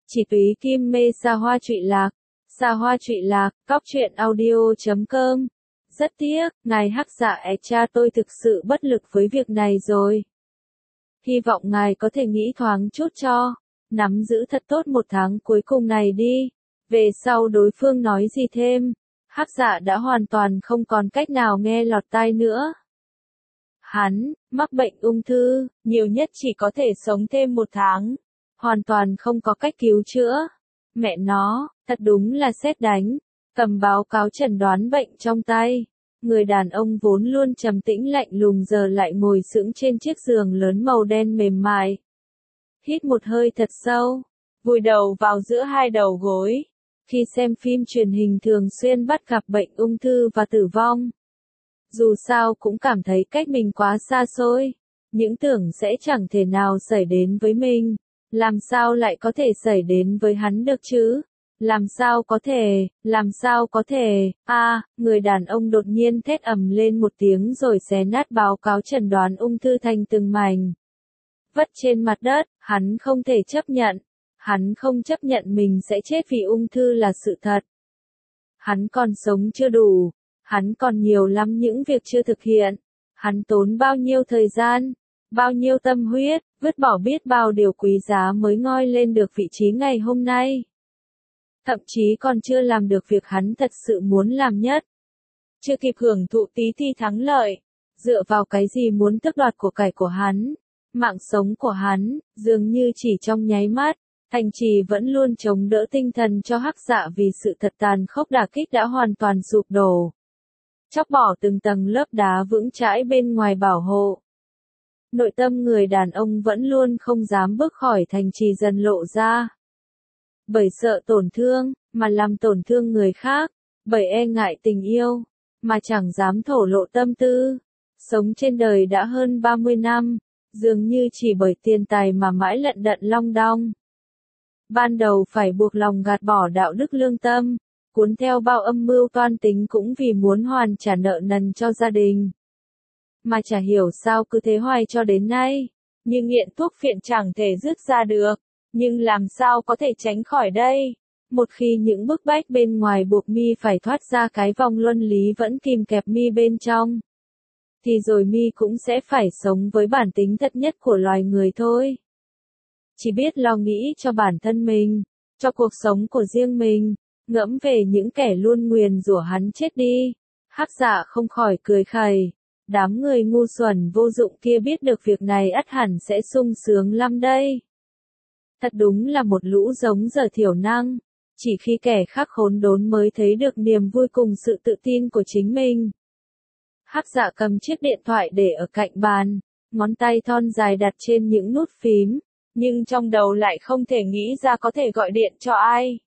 Chỉ túy kim mê xa hoa trụy lạc. Xa hoa trụy lạc, cóc truyện audio.com. Rất tiếc, ngài Hắc Dạ Cha tôi thực sự bất lực với việc này rồi. Hy vọng ngài có thể nghĩ thoáng chút cho. Nắm giữ thật tốt một tháng cuối cùng này đi. Về sau đối phương nói gì thêm, Hắc Dạ đã hoàn toàn không còn cách nào nghe lọt tai nữa. Hắn, mắc bệnh ung thư, nhiều nhất chỉ có thể sống thêm 1 tháng. Hoàn toàn không có cách cứu chữa. Mẹ nó, thật đúng là sét đánh. Cầm báo cáo chẩn đoán bệnh trong tay. Người đàn ông vốn luôn trầm tĩnh lạnh lùng giờ lại ngồi sững trên chiếc giường lớn màu đen mềm mại. Hít một hơi thật sâu, vùi đầu vào giữa hai đầu gối. Khi xem phim truyền hình thường xuyên bắt gặp bệnh ung thư và tử vong. Dù sao cũng cảm thấy cách mình quá xa xôi. Những tưởng sẽ chẳng thể nào xảy đến với mình. Làm sao lại có thể xảy đến với hắn được chứ? Làm sao có thể, người đàn ông đột nhiên thét ầm lên một tiếng rồi xé nát báo cáo chẩn đoán ung thư thành từng mảnh. Vất trên mặt đất, hắn không thể chấp nhận. Hắn không chấp nhận mình sẽ chết vì ung thư là sự thật. Hắn còn sống chưa đủ. Hắn còn nhiều lắm những việc chưa thực hiện. Hắn tốn bao nhiêu thời gian, bao nhiêu tâm huyết, vứt bỏ biết bao điều quý giá mới ngoi lên được vị trí ngày hôm nay. Thậm chí còn chưa làm được việc hắn thật sự muốn làm nhất. Chưa kịp hưởng thụ tí thi thắng lợi. Dựa vào cái gì muốn tước đoạt của cải của hắn? Mạng sống của hắn, dường như chỉ trong nháy mắt. Thành Trì vẫn luôn chống đỡ tinh thần cho Hắc Dạ vì sự thật tàn khốc đả kích đã hoàn toàn sụp đổ. Chóc bỏ từng tầng lớp đá vững chãi bên ngoài bảo hộ. Nội tâm người đàn ông vẫn luôn không dám bước khỏi Thành Trì dần lộ ra. Bởi sợ tổn thương, mà làm tổn thương người khác. Bởi e ngại tình yêu, mà chẳng dám thổ lộ tâm tư. Sống trên đời đã hơn 30 năm, dường như chỉ bởi tiền tài mà mãi lận đận long đong. Ban đầu phải buộc lòng gạt bỏ đạo đức lương tâm, cuốn theo bao âm mưu toan tính cũng vì muốn hoàn trả nợ nần cho gia đình. Mà chả hiểu sao cứ thế hoài cho đến nay, như nghiện thuốc phiện chẳng thể dứt ra được, nhưng làm sao có thể tránh khỏi đây? Một khi những bức bách bên ngoài buộc mi phải thoát ra cái vòng luân lý vẫn kìm kẹp mi bên trong, thì rồi mi cũng sẽ phải sống với bản tính thật nhất của loài người thôi. Chỉ biết lo nghĩ cho bản thân mình, cho cuộc sống của riêng mình, ngẫm về những kẻ luôn nguyền rủa hắn chết đi. Hắc Dạ không khỏi cười khẩy. Đám người ngu xuẩn vô dụng kia biết được việc này ắt hẳn sẽ sung sướng lắm đây. Thật đúng là một lũ giống dở thiểu năng. Chỉ khi kẻ khác khốn đốn mới thấy được niềm vui cùng sự tự tin của chính mình. Hắc Dạ cầm chiếc điện thoại để ở cạnh bàn, ngón tay thon dài đặt trên những nút phím, nhưng trong đầu lại không thể nghĩ ra có thể gọi điện cho ai.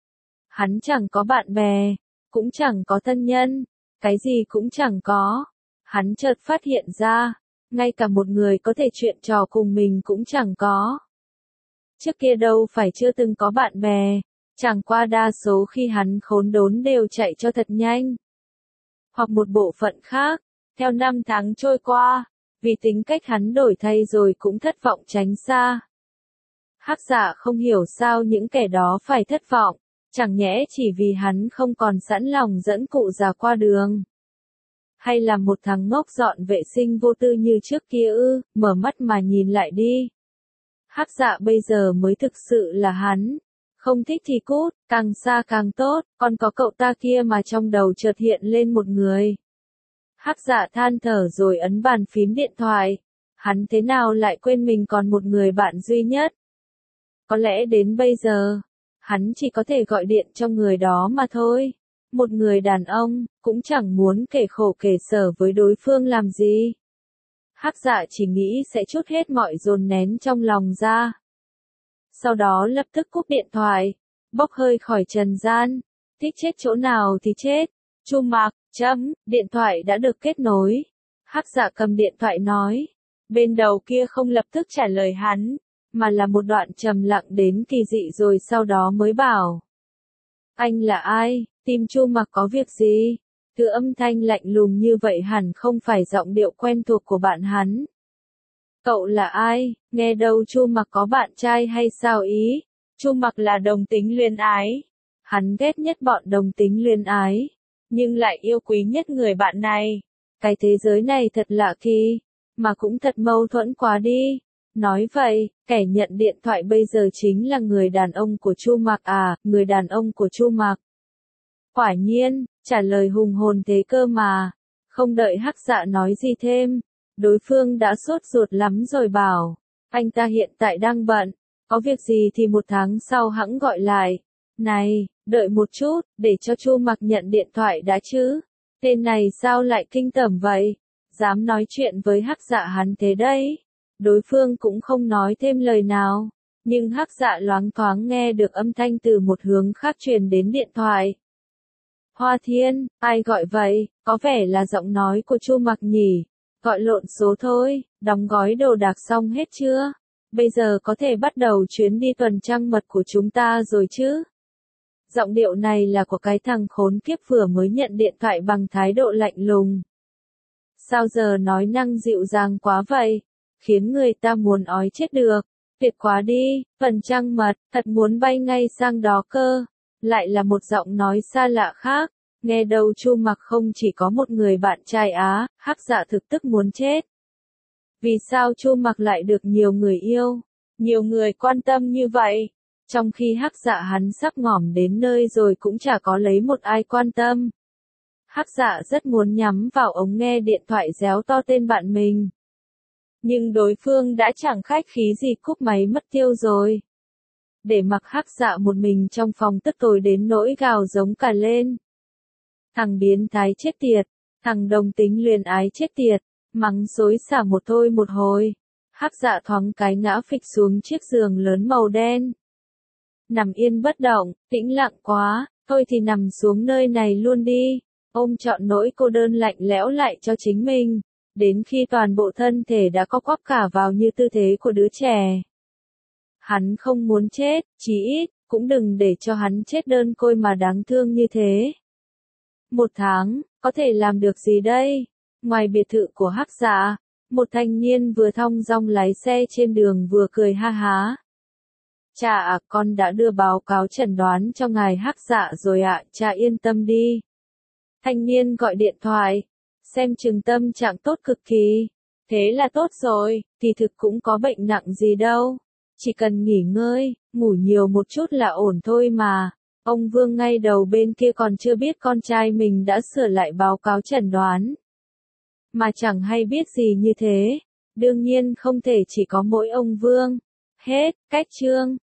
Hắn chẳng có bạn bè, cũng chẳng có thân nhân, cái gì cũng chẳng có. Hắn chợt phát hiện ra, ngay cả một người có thể chuyện trò cùng mình cũng chẳng có. Trước kia đâu phải chưa từng có bạn bè, chẳng qua đa số khi hắn khốn đốn đều chạy cho thật nhanh. Hoặc một bộ phận khác, theo năm tháng trôi qua, vì tính cách hắn đổi thay rồi cũng thất vọng tránh xa. Hắc Dạ không hiểu sao những kẻ đó phải thất vọng, chẳng nhẽ chỉ vì hắn không còn sẵn lòng dẫn cụ già qua đường. Hay là một thằng ngốc dọn vệ sinh vô tư như trước kia ư? Mở mắt mà nhìn lại đi. Hắc Dạ bây giờ mới thực sự là hắn. Không thích thì cút, càng xa càng tốt, còn có cậu ta kia mà trong đầu chợt hiện lên một người. Hắc Dạ than thở rồi ấn bàn phím điện thoại. Hắn thế nào lại quên mình còn một người bạn duy nhất? Có lẽ đến bây giờ, hắn chỉ có thể gọi điện cho người đó mà thôi. Một người đàn ông, cũng chẳng muốn kể khổ kể sở với đối phương làm gì. Hắc Dạ chỉ nghĩ sẽ trút hết mọi dồn nén trong lòng ra. Sau đó lập tức cúp điện thoại, bốc hơi khỏi trần gian. Thích chết chỗ nào thì chết. Chu Mạc, điện thoại đã được kết nối. Hắc Dạ cầm điện thoại nói. Bên đầu kia không lập tức trả lời hắn, mà là một đoạn trầm lặng đến kỳ dị rồi sau đó mới bảo. Anh là ai? Tìm Chu Mạc có việc gì? Thứ âm thanh lạnh lùng như vậy hẳn không phải giọng điệu quen thuộc của bạn hắn. Cậu là ai? Nghe đâu Chu Mạc có bạn trai hay sao ý? Chu Mặc là đồng tính luyến ái. Hắn ghét nhất bọn đồng tính luyến ái, nhưng lại yêu quý nhất người bạn này. Cái thế giới này thật lạ kỳ, mà cũng thật mâu thuẫn quá đi. Nói vậy, kẻ nhận điện thoại bây giờ chính là người đàn ông của Chu Mặc à, người đàn ông của Chu Mặc. Quả nhiên, trả lời hùng hồn thế cơ mà. Không đợi Hắc Dạ nói gì thêm, đối phương đã sốt ruột lắm rồi bảo, anh ta hiện tại đang bận, có việc gì thì 1 tháng sau hẵng gọi lại. Này, đợi một chút, để cho Chu Mặc nhận điện thoại đã chứ. Tên này sao lại kinh tởm vậy? Dám nói chuyện với Hắc Dạ hắn thế đấy. Đối phương cũng không nói thêm lời nào, nhưng Hắc Dạ loáng thoáng nghe được âm thanh từ một hướng khác truyền đến điện thoại. Hoa Thiên, ai gọi vậy? Có vẻ là giọng nói của Chu Mặc nhỉ? Gọi lộn số thôi, đóng gói đồ đạc xong hết chưa? Bây giờ có thể bắt đầu chuyến đi tuần trăng mật của chúng ta rồi chứ? Giọng điệu này là của cái thằng khốn kiếp vừa mới nhận điện thoại bằng thái độ lạnh lùng. Sao giờ nói năng dịu dàng quá vậy? Khiến người ta muốn ói chết được. Tuyệt quá đi, tuần trăng mật, thật muốn bay ngay sang đó cơ. Lại là một giọng nói xa lạ khác. Nghe đâu Chu Mặc không chỉ có một người bạn trai á, Hắc Dạ thực tức muốn chết. Vì sao Chu Mặc lại được nhiều người yêu, nhiều người quan tâm như vậy? Trong khi Hắc Dạ hắn sắp ngỏm đến nơi rồi cũng chả có lấy một ai quan tâm. Hắc Dạ rất muốn nhắm vào ống nghe điện thoại réo to tên bạn mình. Nhưng đối phương đã chẳng khách khí gì cúp máy mất tiêu rồi. Để mặc Hắc Dạ một mình trong phòng tức tối đến nỗi gào giống cả lên. Thằng biến thái chết tiệt, thằng đồng tính luyến ái chết tiệt, mắng xối xả một thôi một hồi. Hắc Dạ thoáng cái ngã phịch xuống chiếc giường lớn màu đen. Nằm yên bất động, tĩnh lặng quá, thôi thì nằm xuống nơi này luôn đi. Ôm trọn nỗi cô đơn lạnh lẽo lại cho chính mình, đến khi toàn bộ thân thể đã co quắp cả vào như tư thế của đứa trẻ. Hắn không muốn chết, chí ít, cũng đừng để cho hắn chết đơn côi mà đáng thương như thế. 1 tháng, có thể làm được gì đây? Ngoài biệt thự của Hắc Dạ, một thanh niên vừa thong dong lái xe trên đường vừa cười ha há. Cha ạ, con đã đưa báo cáo chẩn đoán cho ngài Hắc Dạ rồi ạ, cha yên tâm đi. Thanh niên gọi điện thoại, xem chừng tâm trạng tốt cực kỳ. Thế là tốt rồi, thì thực cũng có bệnh nặng gì đâu. Chỉ cần nghỉ ngơi, ngủ nhiều một chút là ổn thôi mà. Ông Vương ngay đầu bên kia còn chưa biết con trai mình đã sửa lại báo cáo chẩn đoán. Mà chẳng hay biết gì như thế. Đương nhiên không thể chỉ có mỗi ông Vương. Hết, cách chương.